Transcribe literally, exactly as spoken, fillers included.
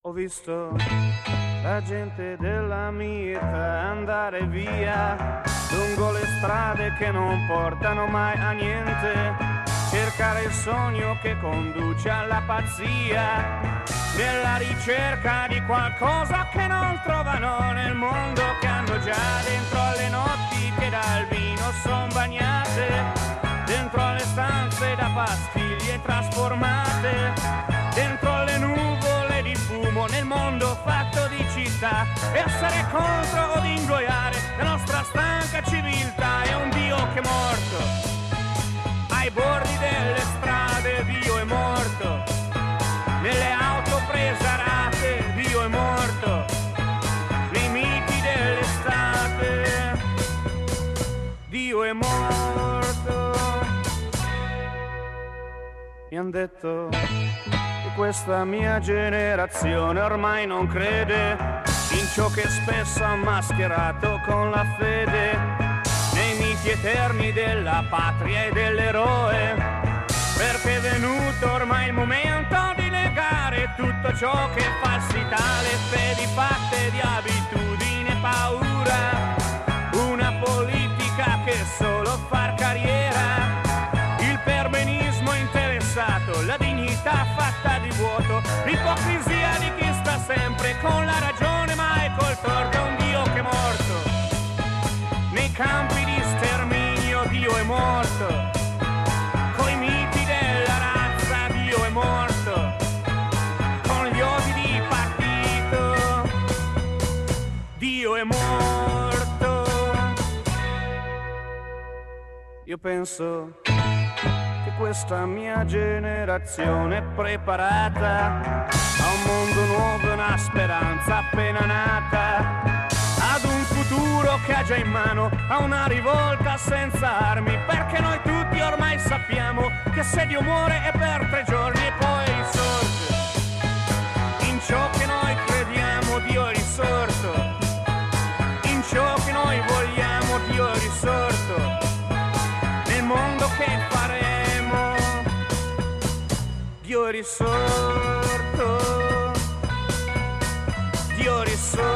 Ho visto la gente della mia età andare via lungo le strade che non portano mai a niente, cercare il sogno che conduce alla pazzia, nella ricerca di qualcosa che non trovano nel mondo che hanno già dentro alle notti che dal vino son bagnate, dentro alle stanze da pastiglie trasformate, dentro alle nuvole di fumo nel mondo fatto di città, e essere contro o ingoiare la nostra stanca civiltà. È un Dio che è morto ai bordi delle strade, Dio è morto nelle auto prese a rate, Dio è morto nei miti dell'estate, Dio è morto. Mi han detto che questa mia generazione ormai non crede in ciò che spesso ha mascherato con la fede, nei miti eterni della patria e dell'eroe, perché è venuto ormai il momento di negare tutto ciò che è falsità, le fedi fatte di abitudine e paura, una politica che è solo far carriera, il perbenismo interessato, la dignità fatta di vuoto, l'ipocrisia di chi sta sempre con la ragione ma è col torto. È un Dio che è morto nei campi di sterminio, Dio è morto coi miti della razza, Dio è morto con gli odi di partito, Dio è morto. Io penso che questa mia generazione è preparata a un mondo nuovo e una speranza appena nata, ad un futuro che ha già in mano, a una rivolta senza armi, perché noi tutti ormai sappiamo che se Dio muore è per tre giorni e poi risorge. In ciò che noi crediamo Dio è risorto, in ciò che noi vogliamo Dio è risorto, nel mondo che faremo Dio è risorto, Dio è risorto.